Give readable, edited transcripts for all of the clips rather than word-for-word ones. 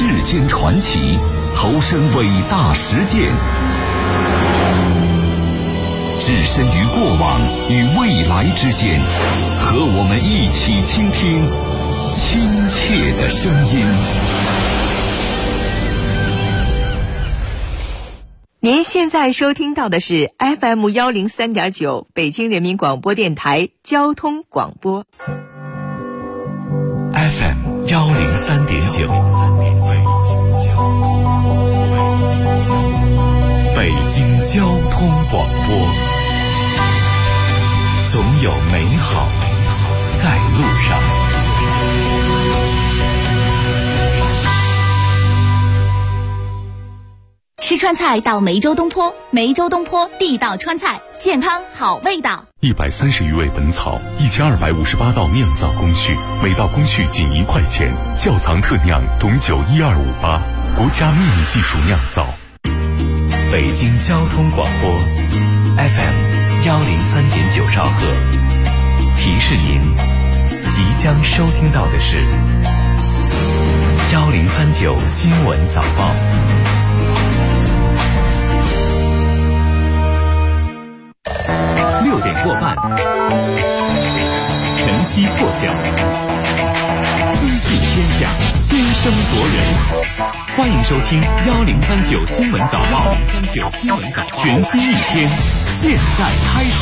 世间传奇，投身伟大实践，置身于过往与未来之间，和我们一起倾听亲切的声音。 您现在收听到的是 FM103.9 北京人民广播电台交通广播。 FM103.9 北京交通广播，总有美好在路上。 吃川菜到梅州东坡，梅州东坡地道川菜，健康好味道。 130余味本草，1258道酿造工序，每道工序仅1块钱。窖藏特酿董酒12588，国家秘密技术酿造。 北京交通广播 FM103.9 兆赫，提示您即将收听到的是1039新闻早报。6点过半，晨曦破晓，资讯天下，先声夺人。欢迎收听1039新闻早报，1039新闻早报，全新一天，现在开始。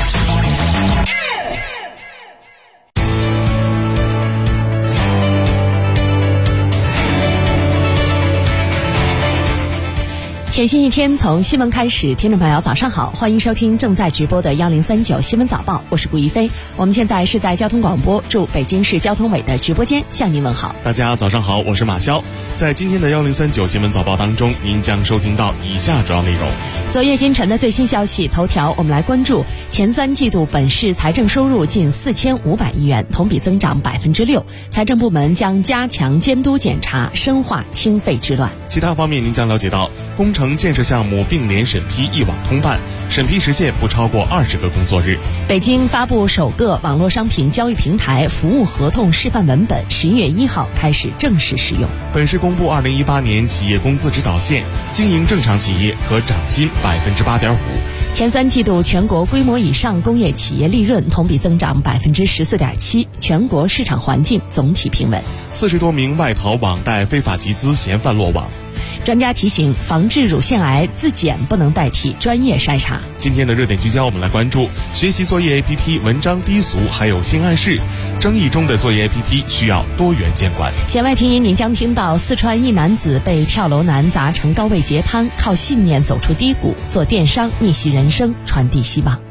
全新一天从新闻开始，听众朋友早上好，欢迎收听正在直播的1039新闻早报，我是顾一飞。我们现在是在交通广播驻北京市交通委的直播间向您问好。 大家早上好，我是马潇。在今天的1039新闻早报当中，您将收听到以下主要内容。 昨夜今晨的最新消息头条，我们来关注前3季度本市财政收入近4500亿元，同比增长6%。财政部门将加强监督检查，深化清废治乱。 其他方面，您将了解到工程建设项目并联审批一网通办，审批时限不超过20个工作日。 北京发布首个网络商品交易平台服务合同示范文本，11月1号开始正式使用。 本市公布2018年企业工资指导线，经营正常企业可涨薪8.5%。 前3季度全国规模以上工业企业利润同比增长14.7%，全国市场环境总体平稳。 40多名外逃网贷非法集资嫌犯落网。 专家提醒，防治乳腺癌自检不能代替专业筛查。 今天的热点聚焦，我们来关注学习作业 APP 文章低俗，还有性暗示。争议中的作业 APP 需要多元监管。 弦外听音，您将听到四川一男子被跳楼男砸成高位截瘫，靠信念走出低谷，做电商逆袭人生，传递希望。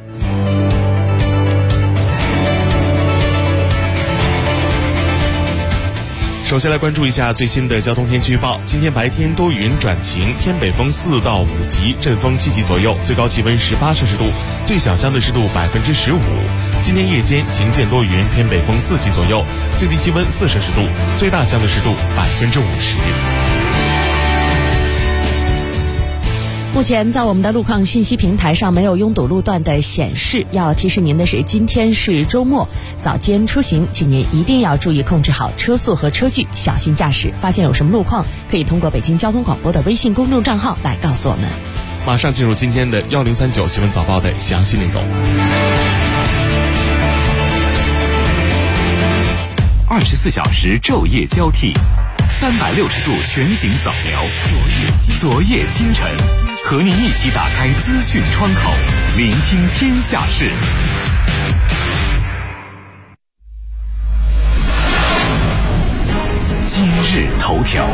首先来关注一下最新的交通天气预报。今天白天多云转晴，偏北风4到5级，阵风7级左右，最高气温18摄氏度，最小相对湿度15%。今天夜间晴间多云，偏北风4级左右，最低气温4摄氏度，最大相对湿度50%。 目前在我们的路况信息平台上没有拥堵路段的显示。要提示您的是，今天是周末，早间出行请您一定要注意控制好车速和车距，小心驾驶。发现有什么路况，可以通过北京交通广播的微信公众账号来告诉我们。 马上进入今天的1039新闻早报的详细内容。 24小时昼夜交替，360度全景扫描，昨夜今晨，和您一起打开资讯窗口，聆听天下事。今日头条。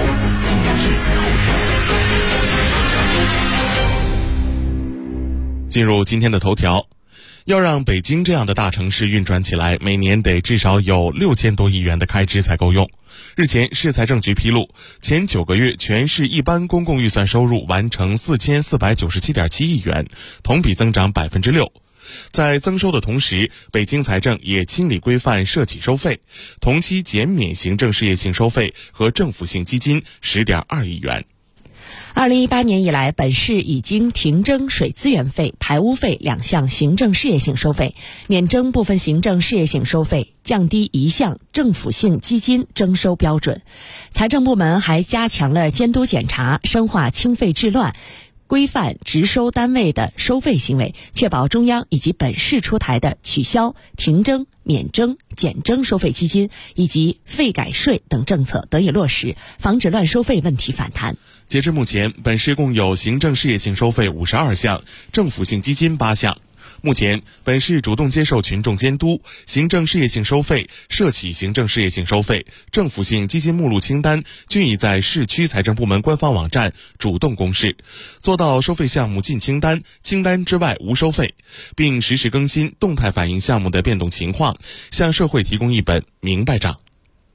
进入今天的头条。要让北京这样的大城市运转起来，每年得至少有6000多亿元的开支才够用。日前，市财政局披露，前9个月全市一般公共预算收入完成4497.7亿元，同比增长6%。在增收的同时，北京财政也清理规范社企收费，同期减免行政事业性收费和政府性基金10.2亿元。 2018年以来，本市已经停征水资源费、排污费2项行政事业性收费，免征部分行政事业性收费，降低1项政府性基金征收标准。财政部门还加强了监督检查，深化清费治乱，规范直收单位的收费行为，确保中央以及本市出台的取消、停征、免征、减征收费基金以及费改税等政策得以落实，防止乱收费问题反弹。 截至目前，本市共有行政事业性收费52项，政府性基金8项。目前，本市主动接受群众监督，行政事业性收费、涉企行政事业性收费、政府性基金目录清单均已在市区财政部门官方网站主动公示，做到收费项目进清单，清单之外无收费，并实时更新动态反映项目的变动情况，向社会提供一本明白账。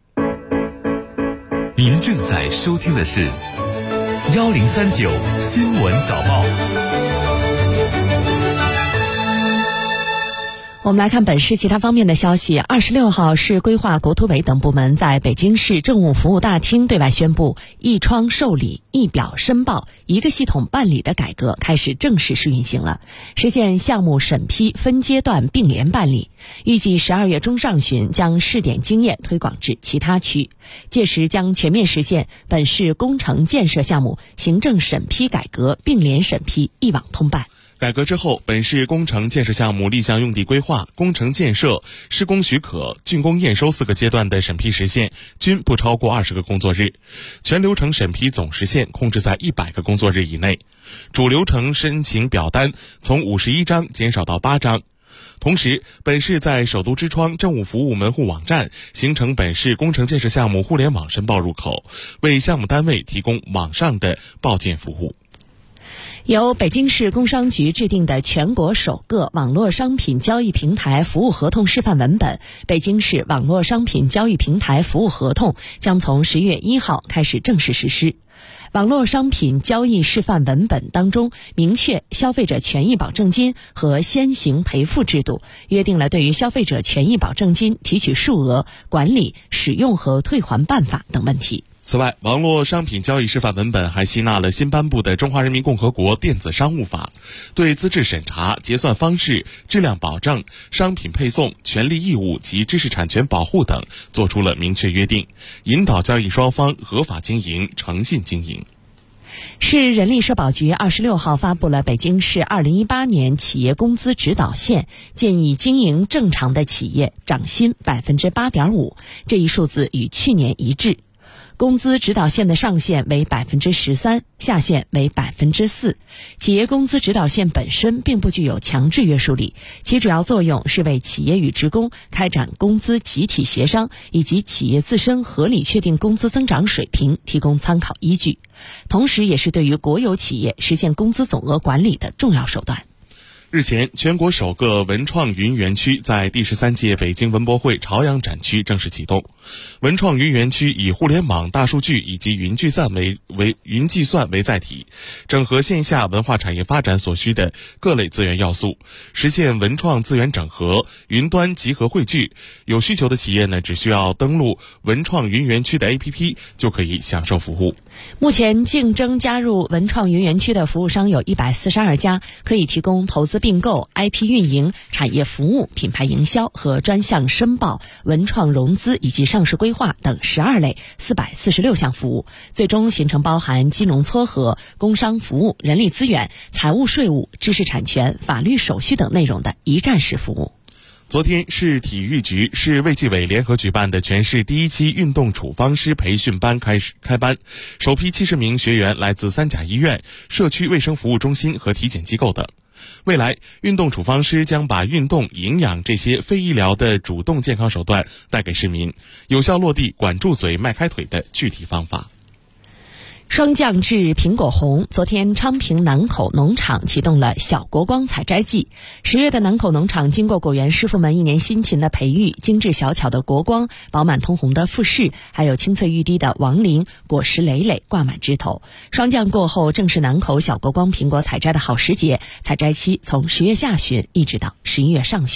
您正在收听的是1039新闻早报。 我们来看本市其他方面的消息。26号，市规划国土委等部门在北京市政务服务大厅对外宣布，一窗受理、一表申报、一个系统办理的改革开始正式试运行了，实现项目审批分阶段并联办理。预计12月中上旬将试点经验推广至其他区，届时将全面实现本市工程建设项目行政审批改革并联审批一网通办。 改革之后，本市工程建设项目立项用地规划、工程建设、施工许可、竣工验收4个阶段的审批时限均不超过20个工作日，全流程审批总时限控制在100个工作日以内，主流程申请表单从51张减少到8张。同时，本市在首都之窗政务服务门户网站形成本市工程建设项目互联网申报入口，为项目单位提供网上的报建服务。 由北京市工商局制定的全国首个网络商品交易平台服务合同示范文本《北京市网络商品交易平台服务合同》将从10月1号开始正式实施。网络商品交易示范文本当中明确消费者权益保证金和先行赔付制度，约定了对于消费者权益保证金提取数额、管理、使用和退还办法等问题。 此外，网络商品交易示范文本还吸纳了新颁布的《中华人民共和国电子商务法》，对资质审查、结算方式、质量保证、商品配送、权利义务及知识产权保护等作出了明确约定，引导交易双方合法经营、诚信经营。 市人力社保局26号发布了北京市2018年企业工资指导线，建议经营正常的企业涨薪8.5%，这一数字与去年一致。工资指导线的上限为13%，下限为4%。企业工资指导线本身并不具有强制约束力，其主要作用是为企业与职工开展工资集体协商以及企业自身合理确定工资增长水平提供参考依据，同时也是对于国有企业实现工资总额管理的重要手段。 日前，全国首个文创云园区在第13届北京文博会朝阳展区正式启动。文创云园区以互联网、大数据以及云计算为载体，整合线下文化产业发展所需的各类资源要素，实现文创资源整合、云端集合汇聚。有需求的企业呢，只需要登录文创云园区的 APP 就可以享受服务。 目前竞争加入文创云园区的服务商有142家，可以提供投资并购、IP 运营、产业服务、品牌营销和专项申报、文创融资以及上市规划等12类446项服务，最终形成包含金融撮合、工商服务、人力资源、财务税务、知识产权、法律手续等内容的一站式服务。 昨天，市体育局、市卫计委联合举办的全市第1期运动处方师培训班开班，首批70名学员来自3甲医院、社区卫生服务中心和体检机构等。未来，运动处方师将把运动、营养这些非医疗的主动健康手段带给市民，有效落地管住嘴、迈开腿的具体方法。 霜降至苹果红，昨天昌平南口农场启动了小国光采摘季。10月的南口农场经过果园师傅们1年辛勤的培育，精致小巧的国光、饱满通红的富士，还有清脆欲滴的王林，果实累累挂满枝头。霜降过后，正是南口小国光苹果采摘的好时节，采摘期从10月下旬一直到11月上旬。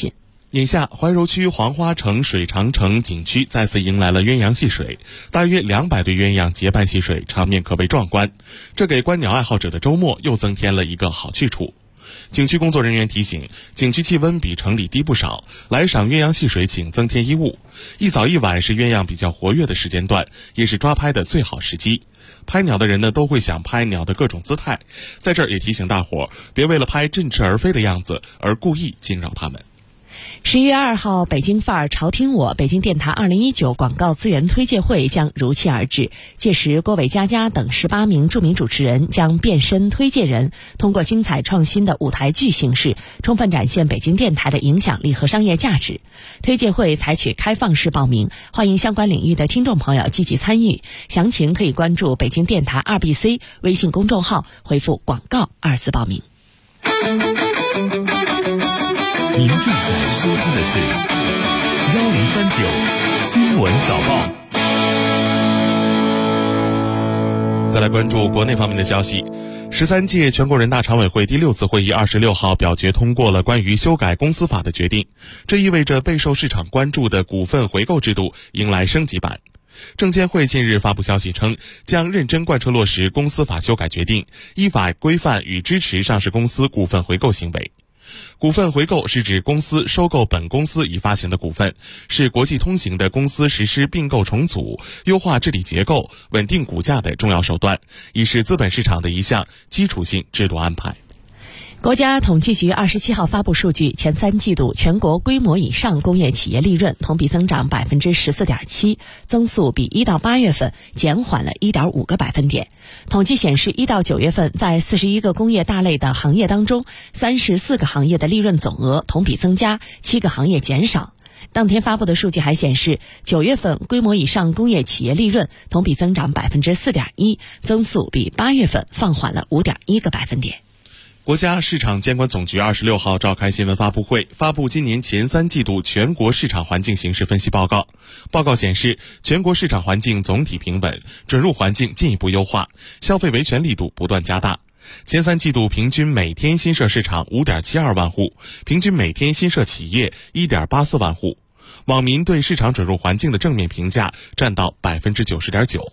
眼下，怀柔区黄花城水长城景区再次迎来了鸳鸯戏水，大约200对鸳鸯结伴戏水，场面可谓壮观。这给观鸟爱好者的周末又增添了一个好去处。景区工作人员提醒，景区气温比城里低不少，来赏鸳鸯戏水请增添衣物。一早一晚是鸳鸯比较活跃的时间段，也是抓拍的最好时机。拍鸟的人呢，都会想拍鸟的各种姿态，在这儿也提醒大伙别为了拍振翅而飞的样子而故意惊扰它们。 11月2号，北京范儿潮听我北京电台2019广告资源推介会将如期而至。届时，郭伟佳佳等18名著名主持人将变身推介人，通过精彩创新的舞台剧形式，充分展现北京电台的影响力和商业价值。推介会采取开放式报名，欢迎相关领域的听众朋友积极参与。详情可以关注北京电台2BC 微信公众号，回复广告2字报名。 您正在收听的是1039新闻早报。 再来关注国内方面的消息。13届全国人大常委会第6次会议26号表决通过了关于修改公司法的决定，这意味着备受市场关注的股份回购制度迎来升级版。证监会近日发布消息称，将认真贯彻落实公司法修改决定，依法规范与支持上市公司股份回购行为。股份回购是指公司收购本公司已发行的股份，是国际通行的公司实施并购重组、优化治理结构、稳定股价的重要手段，已是资本市场的一项基础性制度安排。 国家统计局27号发布数据，前3季度全国规模以上工业企业利润同比增长 14.7%， 增速比1到8月份减缓了 1.5个百分点。统计显示，1到9月份在41个工业大类的行业当中，34个行业的利润总额同比增加，7个行业减少。当天发布的数据还显示，9月份规模以上工业企业利润同比增长 4.1%， 增速比8月份放缓了 5.1个百分点。 国家市场监管总局26号召开新闻发布会，发布今年前3季度全国市场环境形势分析报告。报告显示，全国市场环境总体平稳，准入环境进一步优化，消费维权力度不断加大。前3季度平均每天新设市场 5.72 万户，平均每天新设企业 1.84 万户。网民对市场准入环境的正面评价占到 90.9%。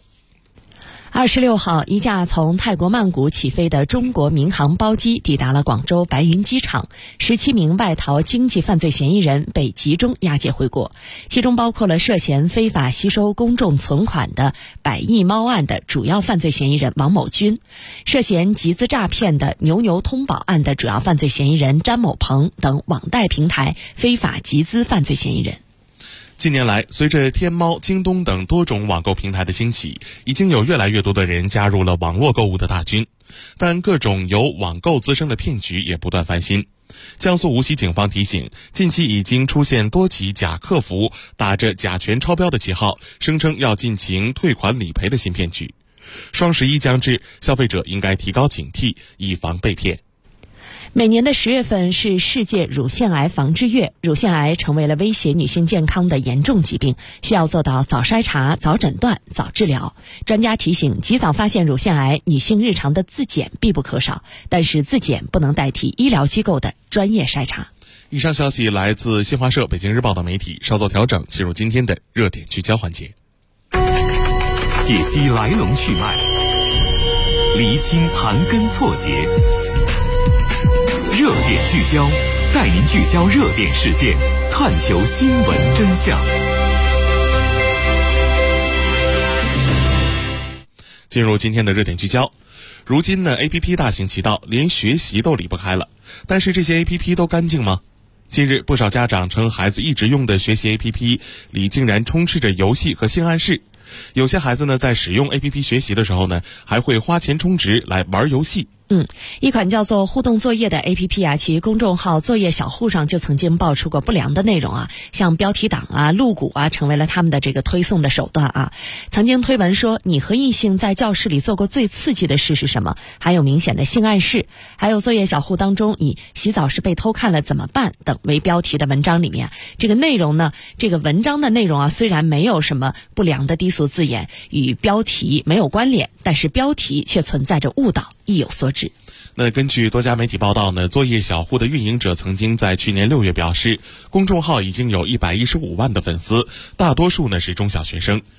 26号，一架从泰国曼谷起飞的中国民航包机抵达了广州白云机场，17名外逃经济犯罪嫌疑人被集中押解回国，其中包括了涉嫌非法吸收公众存款的百亿猫案的主要犯罪嫌疑人王某军，涉嫌集资诈骗的牛牛通宝案的主要犯罪嫌疑人詹某鹏等网贷平台非法集资犯罪嫌疑人。 近年来，随着天猫、京东等多种网购平台的兴起，已经有越来越多的人加入了网络购物的大军，但各种由网购滋生的骗局也不断翻新。江苏无锡警方提醒，近期已经出现多起假客服打着甲醛超标的旗号，声称要进行退款理赔的新骗局。双11将至，消费者应该提高警惕，以防被骗。 每年的10月份是世界乳腺癌防治月，乳腺癌成为了威胁女性健康的严重疾病，需要做到早筛查、早诊断、早治疗。专家提醒，及早发现乳腺癌，女性日常的自检必不可少，但是自检不能代替医疗机构的专业筛查。 以上消息来自新华社、北京日报等媒体，稍作调整，进入今天的热点聚焦环节， 解析来龙去脉，厘清盘根错节。热点聚焦，带您聚焦热点事件，探求新闻真相。 进入今天的热点聚焦，如今呢 APP 大行其道，连学习都离不开了。但是这些 APP 都干净吗？近日，不少家长称孩子一直用的学习 APP 里竟然充斥着游戏和性暗示。有些孩子呢，在使用 APP 学习的时候呢，还会花钱充值来玩游戏。 一款叫做互动作业的 APP 其公众号作业小户上就曾经爆出过不良的内容像标题党露骨成为了他们的这个推送的手段曾经推文说，你和异性在教室里做过最刺激的事是什么？还有明显的性暗示，还有作业小户当中以洗澡时被偷看了怎么办等为标题的文章里面，这个内容呢，这个文章的内容虽然没有什么不良的低俗字眼，与标题没有关联，但是标题却存在着误导，意有所指。 那根据多家媒体报道呢，作业小户的运营者曾经在去年6月表示，公众号已经有115万的粉丝，大多数呢是中小学生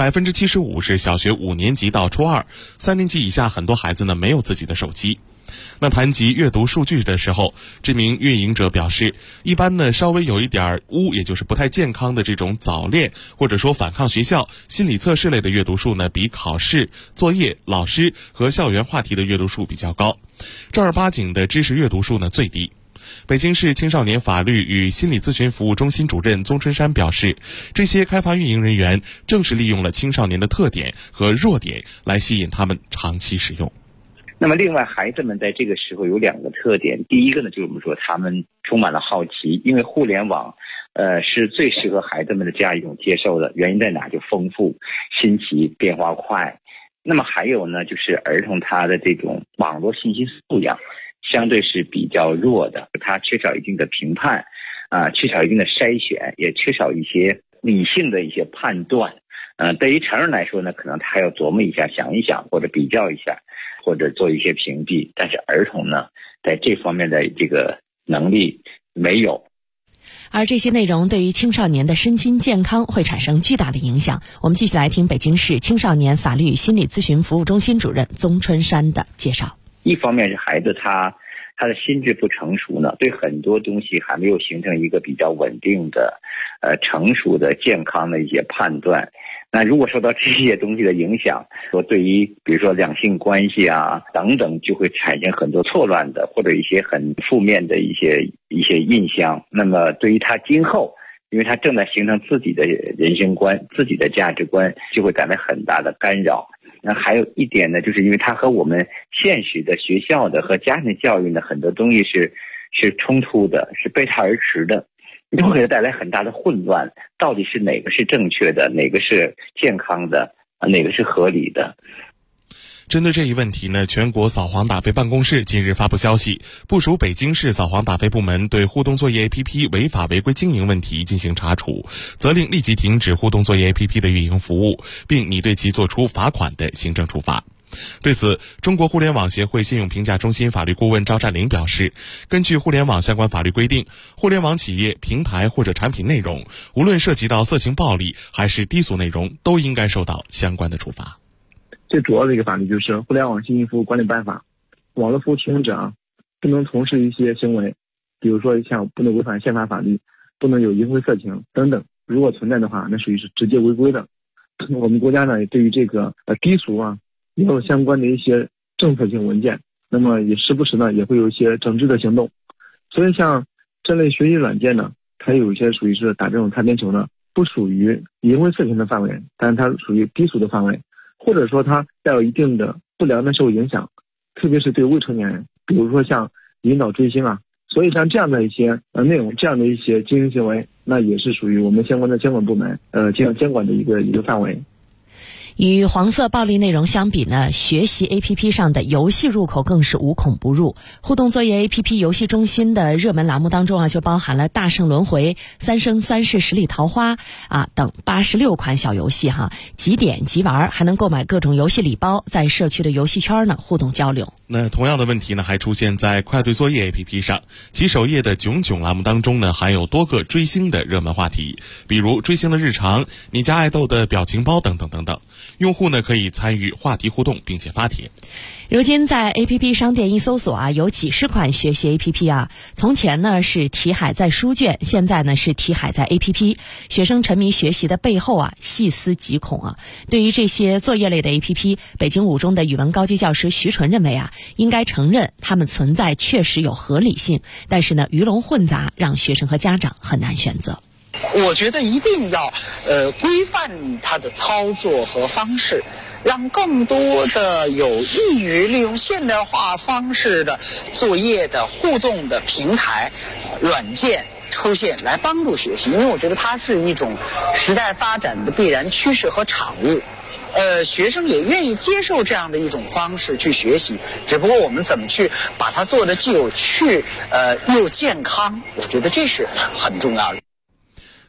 ，75%是小学5年级到初2，3年级以下很多孩子呢没有自己的手机。那谈及阅读数据的时候，知名运营者表示，一般呢稍微有一点污，也就是不太健康的这种早恋或者说反抗学校、心理测试类的阅读数呢，比考试、作业、老师和校园话题的阅读数比较高，正儿八经的知识阅读数呢最低。北京市青少年法律与心理咨询服务中心主任宗春山表示，这些开发运营人员正是利用了青少年的特点和弱点来吸引他们长期使用。 那么另外孩子们在这个时候有2个特点，第一个呢就是我们说他们充满了好奇，因为互联网是最适合孩子们的这样一种接受的，原因在哪？就丰富、新奇、变化快。那么还有呢就是儿童他的这种网络信息素养相对是比较弱的，他缺少一定的评判缺少一定的筛选，也缺少一些理性的一些判断。对于成人来说呢，可能他还要琢磨一下、想一想，或者比较一下，或者做一些屏蔽。但是儿童呢，在这方面的这个能力没有。 而这些内容对于青少年的身心健康会产生巨大的影响。我们继续来听北京市青少年法律与心理咨询服务中心主任宗春山的介绍。 一方面是孩子他的心智不成熟呢，对很多东西还没有形成一个比较稳定的成熟的健康的一些判断。那如果受到这些东西的影响，说对于比如说两性关系等等，就会产生很多错乱的或者一些很负面的一些印象。那么对于他今后，因为他正在形成自己的人生观、自己的价值观，就会带来很大的干扰。那还有一点呢，就是因为他和我们现实的学校的和家庭教育的很多东西是冲突的，是背道而驰的，就会给他带来很大的混乱。到底是哪个是正确的，哪个是健康的，哪个是合理的？ 针对这一问题呢，全国扫黄打非办公室近日发布消息，部署北京市扫黄打非部门对互动作业 APP 违法违规经营问题进行查处，责令立即停止互动作业 APP 的运营服务，并拟对其作出罚款的行政处罚。对此，中国互联网协会信用评价中心法律顾问赵占林表示，根据互联网相关法律规定，互联网企业、平台或者产品内容，无论涉及到色情暴力还是低俗内容，都应该受到相关的处罚。 最主要的一个法律就是《互联网信息服务管理办法》，网络服务提供者不能从事一些行为，比如说像不能违反宪法法律，不能有淫秽色情等等，如果存在的话，那属于是直接违规的。我们国家呢，对于这个低俗也有相关的一些政策性文件，那么也时不时呢也会有一些整治的行动。所以像这类学习软件呢，它有一些属于是打这种擦边球呢，不属于淫秽色情的范围，但是它属于低俗的范围，或者说它带有一定的不良的社会影响，特别是对未成年人，比如说像引导追星所以像这样的一些内容，这样的一些经营行为，那也是属于我们相关的监管部门进行监管的一个范围。 与黄色暴力内容相比呢，学习 APP 上的游戏入口更是无孔不入。互动作业 APP 游戏中心的热门栏目当中就包含了大圣轮回、三生三世十里桃花等86款小游戏即点即玩，还能购买各种游戏礼包，在社区的游戏圈呢互动交流。 那同样的问题呢，还出现在快对作业 APP 上，其首页的囧囧栏目当中呢，含有多个追星的热门话题，比如追星的日常、你家爱豆的表情包等等等等。用户呢可以参与话题互动，并且发帖。 如今在 APP 商店一搜索有几十款学习 APP 从前呢是题海在书卷，现在呢是题海在 APP。学生沉迷学习的背后细思极恐对于这些作业类的 APP， 北京五中的语文高级教师徐纯认为应该承认它们存在确实有合理性，但是呢鱼龙混杂，让学生和家长很难选择。 我觉得一定要规范它的操作和方式，让更多的有益于利用现代化方式的作业的互动的平台软件出现，来帮助学习。因为我觉得它是一种时代发展的必然趋势和产物，学生也愿意接受这样的一种方式去学习，只不过我们怎么去把它做得既有趣又健康，我觉得这是很重要的。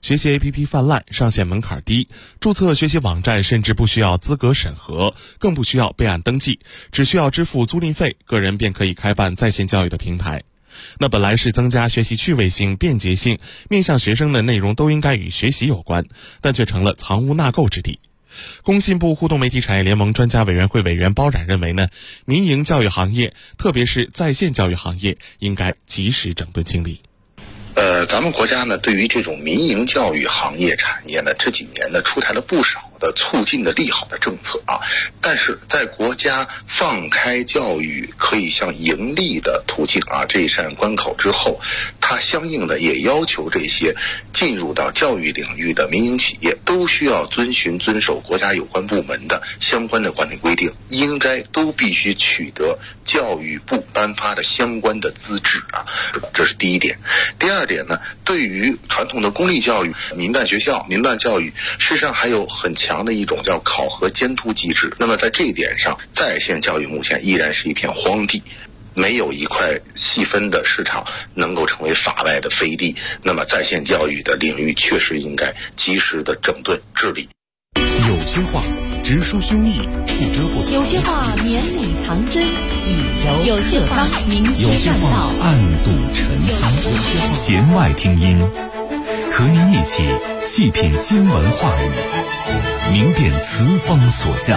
学习 APP 泛滥，上线门槛低，注册学习网站甚至不需要资格审核，更不需要备案登记，只需要支付租赁费，个人便可以开办在线教育的平台。那本来是增加学习趣味性、便捷性，面向学生的内容都应该与学习有关，但却成了藏污纳垢之地。工信部互动媒体产业联盟专家委员会委员包冉认为呢，民营教育行业，特别是在线教育行业，应该及时整顿清理。 咱们国家呢，对于这种民营教育行业产业呢，这几年呢出台了不少的促进的利好的政策啊，但是在国家放开教育可以向盈利的途径啊这一扇关口之后，它相应的也要求这些进入到教育领域的民营企业都需要遵守国家有关部门的相关的管理规定，应该都必须取得教育部颁发的相关的资质啊，这是第一点。第二点呢，对于传统的公立教育、民办学校、民办教育，事实上还有很强的一种叫考核监督机制。那么在这一点上，在线教育目前依然是一片荒地，没有一块细分的市场能够成为法外的飞地。那么在线教育的领域确实应该及时的整顿治理。 有些话直抒胸臆，不遮不藏； 有些话绵里藏针，以柔有些话明有些话确善道， 暗度陈仓。弦外听音，和您一起细品新闻话语，明辨词风所向。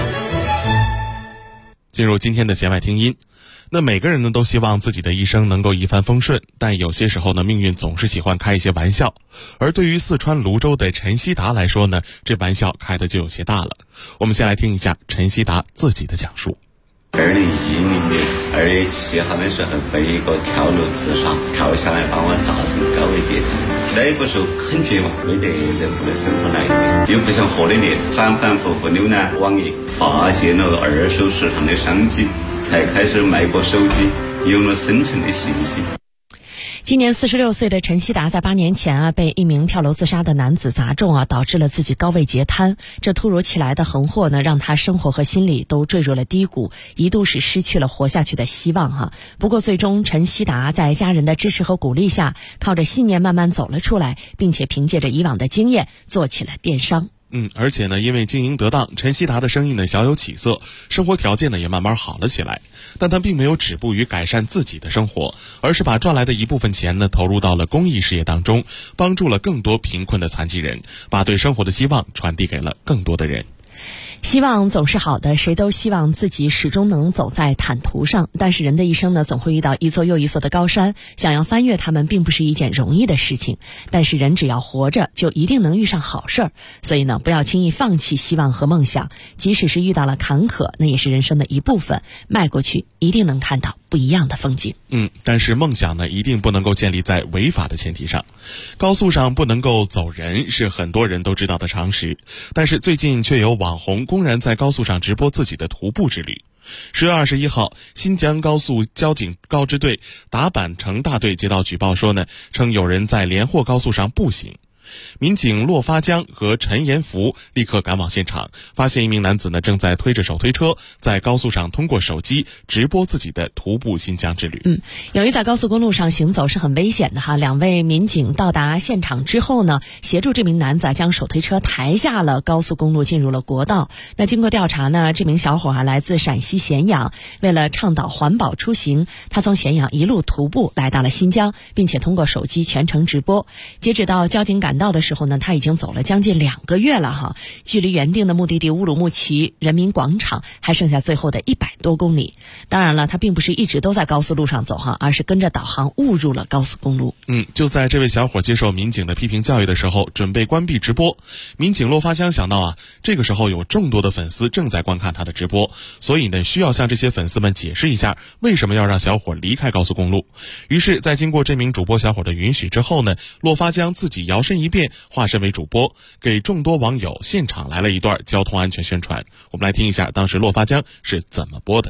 进入今天的弦外听音。那每个人呢都希望自己的一生能够一帆风顺，但有些时候呢，命运总是喜欢开一些玩笑。而对于四川泸州的陈希达来说呢，这玩笑开的就有些大了。我们先来听一下陈希达自己的讲述。 2010年2月7号的时候，被一个跳楼自杀跳下来把我炸成高位截瘫。那个时候很绝望，没得任何的生活来源，又不想活得累，反反复复浏览网页，发现了二手市场的商机，才开始卖过手机，有了生存的信心。 今年46岁的陈希达在8年前被一名跳楼自杀的男子砸中导致了自己高位截瘫。这突如其来的横祸呢，让他生活和心理都坠入了低谷，一度是失去了活下去的希望不过最终陈希达在家人的支持和鼓励下，靠着信念慢慢走了出来，并且凭借着以往的经验做起了电商。 而且呢，因为经营得当，陈希达的生意呢小有起色，生活条件呢也慢慢好了起来。但他并没有止步于改善自己的生活，而是把赚来的一部分钱呢投入到了公益事业当中，帮助了更多贫困的残疾人，把对生活的希望传递给了更多的人。 希望总是好的，谁都希望自己始终能走在坦途上，但是人的一生呢，总会遇到一座又一座的高山，想要翻越它们并不是一件容易的事情。但是人只要活着，就一定能遇上好事儿，所以呢，不要轻易放弃希望和梦想，即使是遇到了坎坷，那也是人生的一部分，迈过去一定能看到不一样的风景。 但是梦想呢，一定不能够建立在违法的前提上。高速上不能够走人是很多人都知道的常识，但是最近却有网红公然在高速上直播自己的徒步之旅。10月21号，新疆高速交警高支队达坂城大队接到举报说呢，称有人在连霍高速上步行。民警骆发江和陈延福立刻赶往现场，发现一名男子呢正在推着手推车在高速上通过手机直播自己的徒步新疆之旅。 由于在高速公路上行走是很危险的两位民警到达现场之后呢，协助这名男子将手推车抬下了高速公路，进入了国道。那经过调查呢，这名小伙来自陕西咸阳，为了倡导环保出行，他从咸阳一路徒步来到了新疆，并且通过手机全程直播。截止到交警赶到的时候呢，他已经走了将近2个月了距离原定的目的地乌鲁木齐人民广场还剩下最后的100多公里。当然了，他并不是一直都在高速路上走而是跟着导航误入了高速公路。 就在这位小伙接受民警的批评教育的时候，准备关闭直播，民警骆发江想到这个时候有众多的粉丝正在观看他的直播，所以呢需要向这些粉丝们解释一下为什么要让小伙离开高速公路。于是在经过这名主播小伙的允许之后呢，骆发江自己摇身一变，化身为主播，给众多网友现场来了一段交通安全宣传。我们来听一下当时骆发江是怎么播的。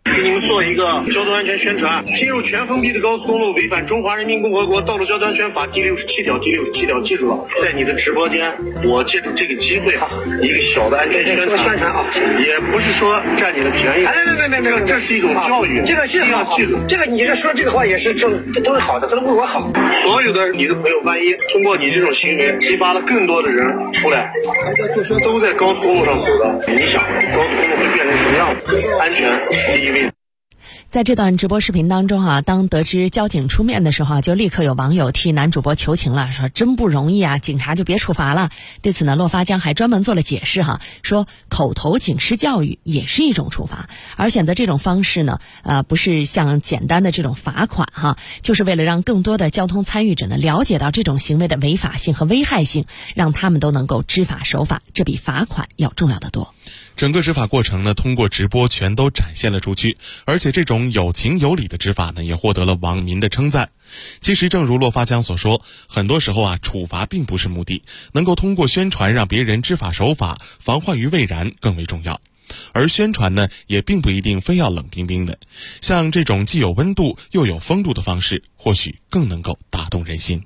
给你们做一个交通安全宣传。进入全封闭的高速公路违反中华人民共和国道路交通安全法第67条，记住了。在你的直播间，我借助这个机会一个小的安全宣传啊，也不是说占你的便宜。没，这是一种教育，这个是要记住。这个你这说这个话也是这都是好的，都是为我好。所有的你的朋友，万一通过你这种行为激发了更多的人出来，都在高速公路上走的，你想高速公路会变成什么样子？安全是第一位。 在这段直播视频当中当得知交警出面的时候就立刻有网友替男主播求情了，说真不容易啊，警察就别处罚了。对此呢，骆发江还专门做了解释说口头警示教育也是一种处罚，而选择这种方式呢，不是像简单的这种罚款就是为了让更多的交通参与者呢了解到这种行为的违法性和危害性，让他们都能够知法守法，这比罚款要重要得多。 整个执法过程呢，通过直播全都展现了出去，而且这种有情有理的执法呢，也获得了网民的称赞。其实正如骆发江所说，很多时候处罚并不是目的，能够通过宣传让别人知法守法，防患于未然更为重要。而宣传呢，也并不一定非要冷冰冰的，像这种既有温度又有风度的方式，或许更能够打动人心。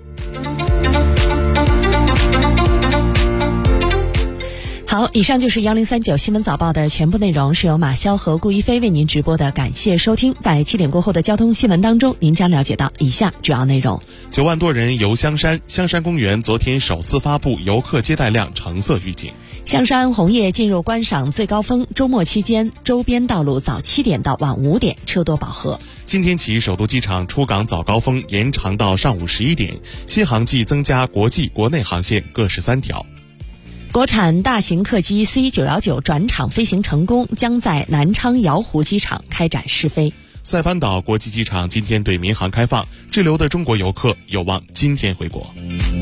好，以上就是1039新闻早报的全部内容，是由马潇和顾一飞为您直播的，感谢收听。在7点过后的交通新闻当中，您将了解到以下主要内容 ：9万多人游香山，香山公园昨天首次发布游客接待量橙色预警。 香山红叶进入观赏最高峰，周末期间周边道路早7点到晚5点车多饱和。 今天起，首都机场出港早高峰延长到上午11点，新航季增加国际国内航线各13条。 国产大型客机 C919 转场飞行成功，将在南昌瑶湖机场开展试飞。 塞班岛国际机场今天对民航开放，滞留的中国游客有望今天回国。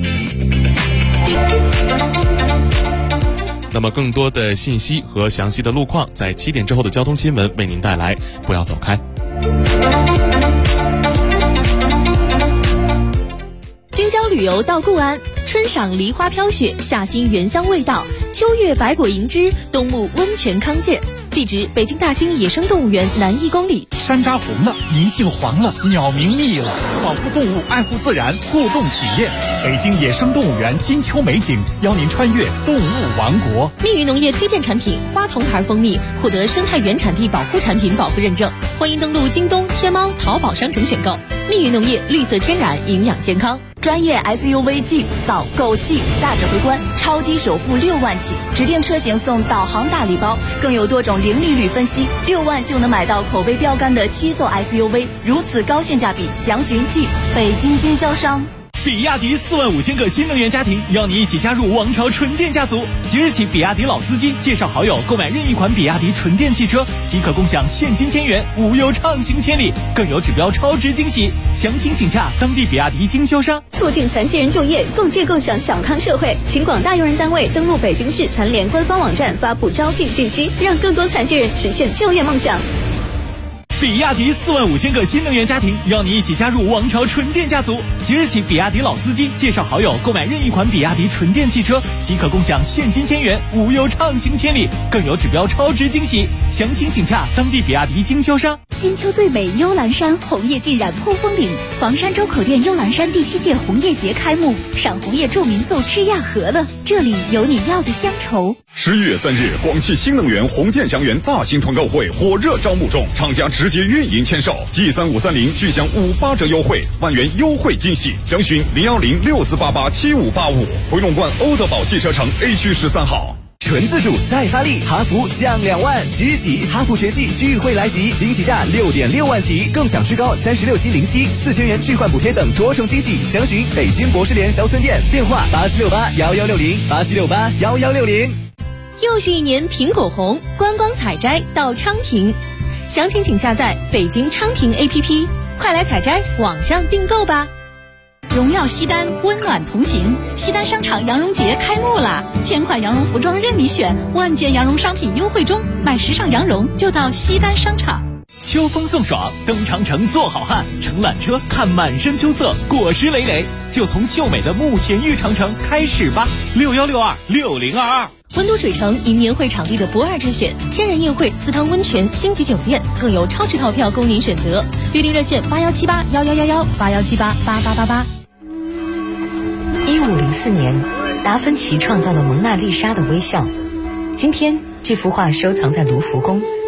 那么更多的信息和详细的路况，在7点之后的交通新闻为您带来，不要走开。 京郊旅游到固安，春赏梨花飘雪，夏欣原香味道，秋月百果银枝，冬沐温泉康健。地址：北京大兴野生动物园南1公里。 山楂红了，银杏黄了，鸟鸣密了，保护动物，爱护自然，互动体验。北京野生动物园金秋美景，邀您穿越动物王国。 蜜语农业推荐产品花童牌蜂蜜获得生态原产地保护产品保护认证，欢迎登录京东、天猫、淘宝商城选购。蜜语农业，绿色天然，营养健康。 专业 SUV Jeep 早购 Jeep 大指挥官，超低首付6万起，指定车型送导航大礼包，更有多种零利率分期，6万就能买到口碑标杆的7座 SUV， 如此高性价比，详询 Jeep 北京经销商。 比亚迪4万5千个新能源家庭，邀你一起加入王朝纯电家族。即日起，比亚迪老司机介绍好友购买任意款比亚迪纯电汽车，即可共享现金1000元，无忧畅行千里，更有指标超值惊喜。详情请洽当地比亚迪经销商。 促进残疾人就业，共建共享小康社会，请广大用人单位登录北京市残联官方网站发布招聘信息，让更多残疾人实现就业梦想。 比亚迪4万5千个新能源家庭，邀你一起加入王朝纯电家族。即日起，比亚迪老司机介绍好友购买任意款比亚迪纯电汽车，即可共享现金1000元，无忧畅行千里，更有指标超值惊喜。详情请洽当地比亚迪经销商。 金秋最美幽兰山，红叶浸染扑风岭。房山周口店幽兰山第7届红叶节开幕，赏红叶住民宿吃亚盒了，这里有你要的乡愁。 11月3日，广汽新能源红箭祥源大型团购会火热招募中，厂家直接运营签售，G3530巨享58折优惠，1万元优惠惊喜，详询01064887585，回龙观欧德宝汽车城 A 区13号。 纯自主再发力，哈弗降2万，即日起哈弗全系聚会来袭，惊喜价6.6万起，更享最高36期零息，4000元置换补贴等多重惊喜，详询北京博士联小村店，电话87681160，87681160。 又是一年苹果红，观光采摘到昌平，详情请下载北京昌平 APP， 快来采摘，网上订购吧。荣耀西单，温暖同行。西单商场羊绒节开幕啦！1000款羊绒服装任你选，万件羊绒商品优惠中，买时尚羊绒就到西单商场。 秋风送爽，登长城做好汉，乘缆车看满山秋色，果实累累，就从秀美的慕田峪长城开始吧。61626022。 温都水城因年会场地的不二之选，千人宴会、私汤温泉、星级酒店，更有超值套票供您选择。预订热线8178111181788888。 1504年，达芬奇创造了蒙娜丽莎的微笑。今天，这幅画收藏在卢浮宫。